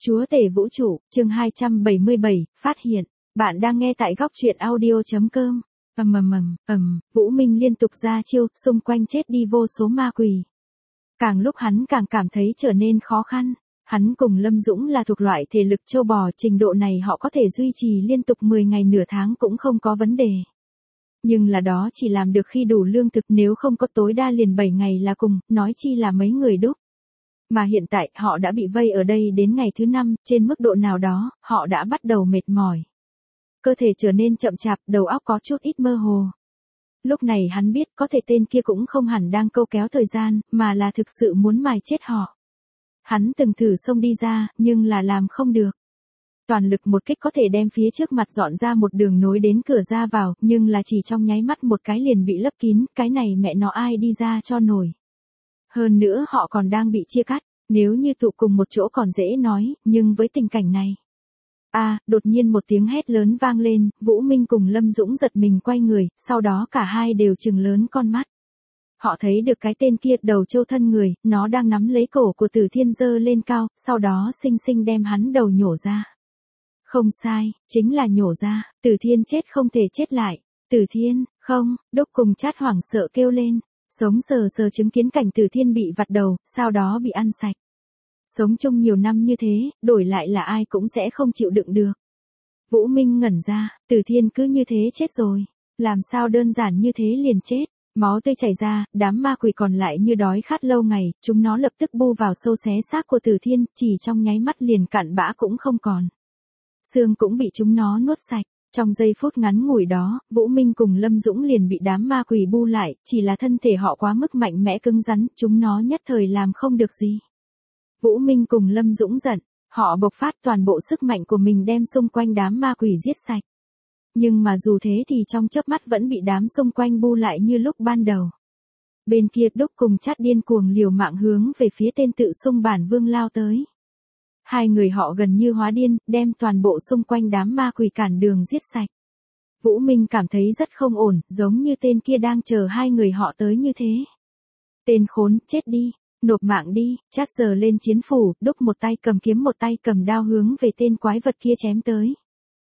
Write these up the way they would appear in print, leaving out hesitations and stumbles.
Chúa tể vũ trụ, chương 277, phát hiện. Bạn đang nghe tại góc truyện audio.com. Vũ Minh liên tục ra chiêu, xung quanh chết đi vô số ma quỷ. Càng lúc hắn càng cảm thấy trở nên khó khăn. Hắn cùng Lâm Dũng là thuộc loại thể lực châu bò, trình độ này họ có thể duy trì liên tục 10 ngày nửa tháng cũng không có vấn đề. Nhưng là đó chỉ làm được khi đủ lương thực, nếu không có tối đa liền 7 ngày là cùng, nói chi là mấy người đúc. Mà hiện tại họ đã bị vây ở đây đến ngày thứ 5, trên mức độ nào đó, họ đã bắt đầu mệt mỏi. Cơ thể trở nên chậm chạp, đầu óc có chút ít mơ hồ. Lúc này hắn biết có thể tên kia cũng không hẳn đang câu kéo thời gian, mà là thực sự muốn mài chết họ. Hắn từng thử xông đi ra, nhưng là làm không được. Toàn lực một kích có thể đem phía trước mặt dọn ra một đường nối đến cửa ra vào, nhưng là chỉ trong nháy mắt một cái liền bị lấp kín, cái này mẹ nó ai đi ra cho nổi. Hơn nữa họ còn đang bị chia cắt, nếu như tụ cùng một chỗ còn dễ nói, nhưng với tình cảnh này. Đột nhiên một tiếng hét lớn vang lên, Vũ Minh cùng Lâm Dũng giật mình quay người, sau đó cả hai đều trừng lớn con mắt. Họ thấy được cái tên kia đầu trâu thân người, nó đang nắm lấy cổ của Tử Thiên giơ lên cao, sau đó xinh xinh đem hắn đầu nhổ ra. Không sai, chính là nhổ ra, Tử Thiên chết không thể chết lại. Tử Thiên, không, Đúc cùng Chát hoảng sợ kêu lên. Sống sờ sờ chứng kiến cảnh Tử Thiên bị vặt đầu, sau đó bị ăn sạch. Sống chung nhiều năm như thế, đổi lại là ai cũng sẽ không chịu đựng được. Vũ Minh ngẩn ra, Tử Thiên cứ như thế chết rồi. Làm sao đơn giản như thế liền chết. Máu tươi chảy ra, đám ma quỷ còn lại như đói khát lâu ngày, chúng nó lập tức bu vào sâu xé xác của Tử Thiên, chỉ trong nháy mắt liền cặn bã cũng không còn. Xương cũng bị chúng nó nuốt sạch. Trong giây phút ngắn ngủi đó, Vũ Minh cùng Lâm Dũng liền bị đám ma quỷ bu lại, chỉ là thân thể họ quá mức mạnh mẽ cứng rắn, chúng nó nhất thời làm không được gì. Vũ Minh cùng Lâm Dũng giận, họ bộc phát toàn bộ sức mạnh của mình đem xung quanh đám ma quỷ giết sạch. Nhưng mà dù thế thì trong chớp mắt vẫn bị đám xung quanh bu lại như lúc ban đầu. Bên kia Đúc cùng Chát điên cuồng liều mạng hướng về phía tên tự xưng bản vương lao tới. Hai người họ gần như hóa điên, đem toàn bộ xung quanh đám ma quỷ cản đường giết sạch. Vũ Minh cảm thấy rất không ổn, giống như tên kia đang chờ hai người họ tới như thế. Tên khốn, chết đi, nộp mạng đi. Chát giơ lên chiến phủ, Đúc một tay cầm kiếm một tay cầm đao hướng về tên quái vật kia chém tới.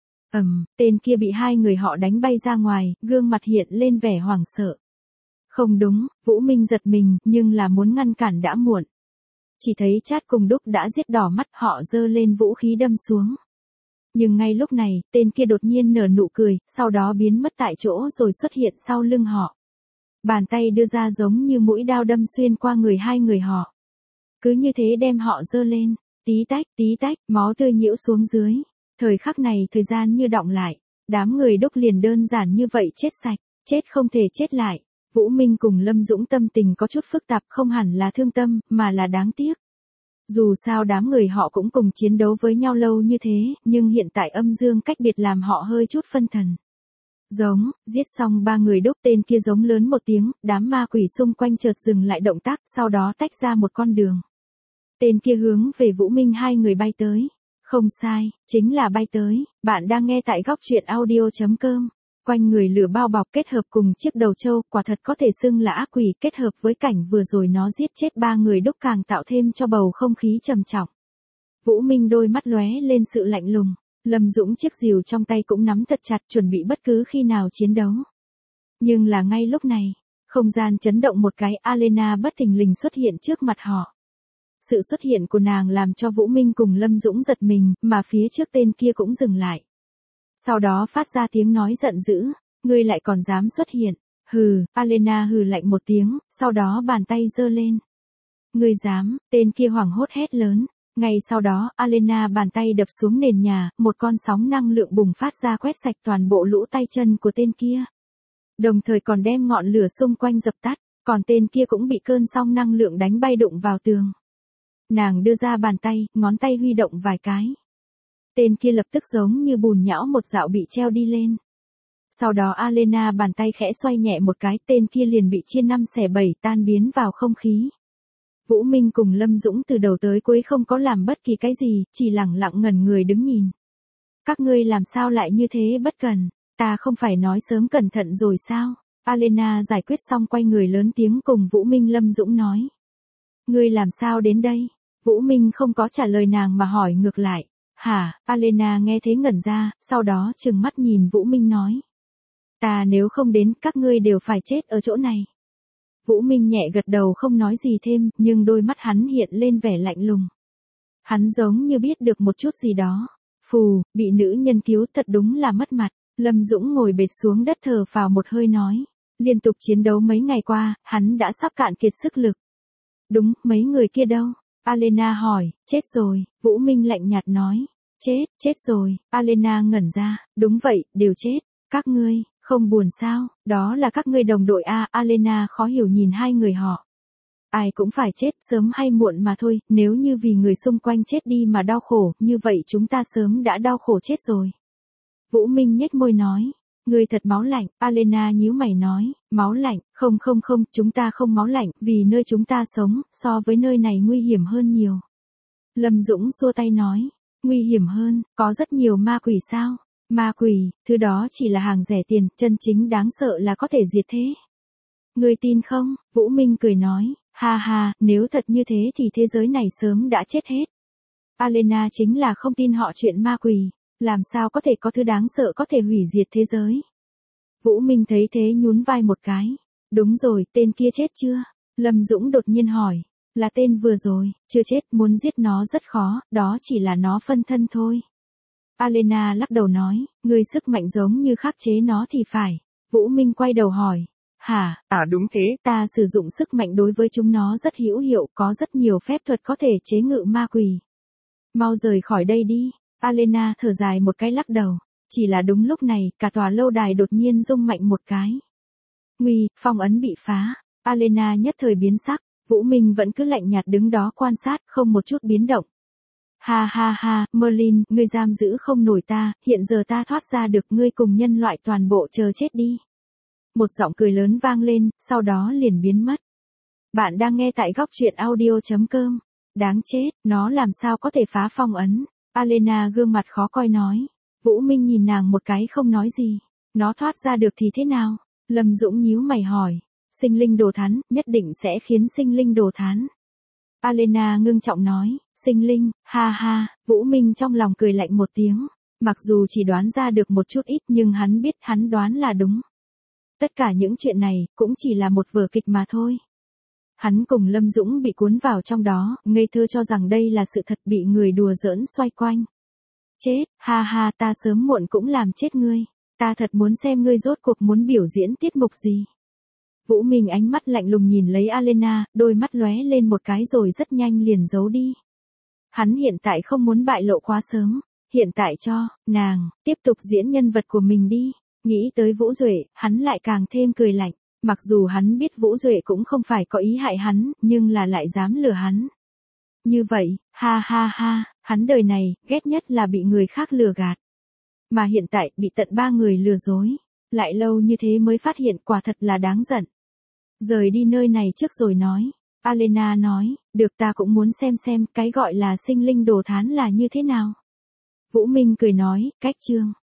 Tên kia bị hai người họ đánh bay ra ngoài, gương mặt hiện lên vẻ hoảng sợ. Không đúng, Vũ Minh giật mình, nhưng là muốn ngăn cản đã muộn. Chỉ thấy Chát cùng Đúc đã giết đỏ mắt, họ giơ lên vũ khí đâm xuống. Nhưng ngay lúc này, tên kia đột nhiên nở nụ cười, sau đó biến mất tại chỗ rồi xuất hiện sau lưng họ. Bàn tay đưa ra giống như mũi đao đâm xuyên qua người hai người họ. Cứ như thế đem họ giơ lên, tí tách, máu tươi nhiễu xuống dưới. Thời khắc này thời gian như đọng lại, đám người Đúc liền đơn giản như vậy chết sạch, chết không thể chết lại. Vũ Minh cùng Lâm Dũng tâm tình có chút phức tạp, không hẳn là thương tâm, mà là đáng tiếc. Dù sao đám người họ cũng cùng chiến đấu với nhau lâu như thế, nhưng hiện tại âm dương cách biệt làm họ hơi chút phân thần. Giết xong ba người Đúc, tên kia giống lớn một tiếng, đám ma quỷ xung quanh chợt dừng lại động tác, sau đó tách ra một con đường. Tên kia hướng về Vũ Minh hai người bay tới. Không sai, chính là bay tới. Bạn đang nghe tại góc truyện audio.com. Quanh người lửa bao bọc kết hợp cùng chiếc đầu trâu, quả thật có thể xưng là ác quỷ, kết hợp với cảnh vừa rồi nó giết chết ba người Đúc càng tạo thêm cho bầu không khí trầm trọng. Vũ Minh đôi mắt lóe lên sự lạnh lùng, Lâm Dũng chiếc rìu trong tay cũng nắm thật chặt, chuẩn bị bất cứ khi nào chiến đấu. Nhưng là ngay lúc này, không gian chấn động một cái, Alena bất thình lình xuất hiện trước mặt họ. Sự xuất hiện của nàng làm cho Vũ Minh cùng Lâm Dũng giật mình, mà phía trước tên kia cũng dừng lại. Sau đó phát ra tiếng nói giận dữ, ngươi lại còn dám xuất hiện. Hừ, Alena hừ lạnh một tiếng, sau đó bàn tay giơ lên. Ngươi dám, tên kia hoảng hốt hét lớn. Ngay sau đó, Alena bàn tay đập xuống nền nhà, một con sóng năng lượng bùng phát ra quét sạch toàn bộ lũ tay chân của tên kia. Đồng thời còn đem ngọn lửa xung quanh dập tắt, còn tên kia cũng bị cơn sóng năng lượng đánh bay đụng vào tường. Nàng đưa ra bàn tay, ngón tay huy động vài cái. Tên kia lập tức giống như bùn nhão một dạo bị treo đi lên. Sau đó Alena bàn tay khẽ xoay nhẹ một cái, tên kia liền bị chia 5 xẻ 7 tan biến vào không khí. Vũ Minh cùng Lâm Dũng từ đầu tới cuối không có làm bất kỳ cái gì, chỉ lẳng lặng ngẩn người đứng nhìn. Các ngươi làm sao lại như thế bất cần, ta không phải nói sớm cẩn thận rồi sao? Alena giải quyết xong quay người lớn tiếng cùng Vũ Minh Lâm Dũng nói. Ngươi làm sao đến đây? Vũ Minh không có trả lời nàng mà hỏi ngược lại. Hả? Alena nghe thế ngẩn ra, sau đó trừng mắt nhìn Vũ Minh nói. Ta nếu không đến, các ngươi đều phải chết ở chỗ này. Vũ Minh nhẹ gật đầu không nói gì thêm, nhưng đôi mắt hắn hiện lên vẻ lạnh lùng. Hắn giống như biết được một chút gì đó. Phù, bị nữ nhân cứu thật đúng là mất mặt. Lâm Dũng ngồi bệt xuống đất thở phào một hơi nói. Liên tục chiến đấu mấy ngày qua, hắn đã sắp cạn kiệt sức lực. Đúng, mấy người kia đâu? Alena hỏi. Chết rồi, Vũ Minh lạnh nhạt nói. Chết rồi, Alena ngẩn ra. Đúng vậy, đều chết. Các ngươi, không buồn sao? Đó là các ngươi đồng đội à? Alena khó hiểu nhìn hai người họ. Ai cũng phải chết, sớm hay muộn mà thôi, nếu như vì người xung quanh chết đi mà đau khổ, như vậy chúng ta sớm đã đau khổ chết rồi. Vũ Minh nhếch môi nói, ngươi thật máu lạnh. Alena nhíu mày nói, máu lạnh, không, chúng ta không máu lạnh, vì nơi chúng ta sống, so với nơi này nguy hiểm hơn nhiều. Lâm Dũng xua tay nói, nguy hiểm hơn, có rất nhiều ma quỷ sao? Ma quỷ, thứ đó chỉ là hàng rẻ tiền, chân chính đáng sợ là có thể diệt thế. Ngươi tin không? Vũ Minh cười nói, ha ha, nếu thật như thế thì thế giới này sớm đã chết hết. Alena chính là không tin họ chuyện ma quỷ, làm sao có thể có thứ đáng sợ có thể hủy diệt thế giới. Vũ Minh thấy thế nhún vai một cái. Đúng rồi, tên kia chết chưa? Lâm Dũng đột nhiên hỏi. Là tên vừa rồi, chưa chết, muốn giết nó rất khó, đó chỉ là nó phân thân thôi. Alena lắc đầu nói, ngươi sức mạnh giống như khắc chế nó thì phải. Vũ Minh quay đầu hỏi. Hả? Đúng thế. Ta sử dụng sức mạnh đối với chúng nó rất hữu hiệu, có rất nhiều phép thuật có thể chế ngự ma quỷ. Mau rời khỏi đây đi. Alena thở dài một cái lắc đầu. Chỉ là đúng lúc này, cả tòa lâu đài đột nhiên rung mạnh một cái. Nguy, phong ấn bị phá. Alena nhất thời biến sắc. Vũ Minh vẫn cứ lạnh nhạt đứng đó quan sát, không một chút biến động. Ha ha ha, Merlin, ngươi giam giữ không nổi ta, hiện giờ ta thoát ra được, ngươi cùng nhân loại toàn bộ chờ chết đi. Một giọng cười lớn vang lên, sau đó liền biến mất. Bạn đang nghe tại góc truyện audio.com. Đáng chết, nó làm sao có thể phá phong ấn? Alena gương mặt khó coi nói. Vũ Minh nhìn nàng một cái không nói gì. Nó thoát ra được thì thế nào? Lâm Dũng nhíu mày hỏi. Sinh linh đồ thán, nhất định sẽ khiến sinh linh đồ thán. Alena ngưng trọng nói, sinh linh, ha ha, Vũ Minh trong lòng cười lạnh một tiếng. Mặc dù chỉ đoán ra được một chút ít nhưng hắn biết hắn đoán là đúng. Tất cả những chuyện này, cũng chỉ là một vở kịch mà thôi. Hắn cùng Lâm Dũng bị cuốn vào trong đó, ngây thơ cho rằng đây là sự thật, bị người đùa giỡn xoay quanh. Chết, ha ha, ta sớm muộn cũng làm chết ngươi. Ta thật muốn xem ngươi rốt cuộc muốn biểu diễn tiết mục gì. Vũ Minh ánh mắt lạnh lùng nhìn lấy Alena, đôi mắt lóe lên một cái rồi rất nhanh liền giấu đi. Hắn hiện tại không muốn bại lộ quá sớm, hiện tại cho nàng tiếp tục diễn nhân vật của mình đi. Nghĩ tới Vũ Duệ, hắn lại càng thêm cười lạnh. Mặc dù hắn biết Vũ Duệ cũng không phải có ý hại hắn, nhưng là lại dám lừa hắn. Như vậy, ha ha ha, hắn đời này, ghét nhất là bị người khác lừa gạt. Mà hiện tại, bị tận 3 người lừa dối. Lại lâu như thế mới phát hiện, quả thật là đáng giận. Rời đi nơi này trước rồi nói. Alena nói, được, ta cũng muốn xem cái gọi là sinh linh đồ thán là như thế nào. Vũ Minh cười nói, cách chương.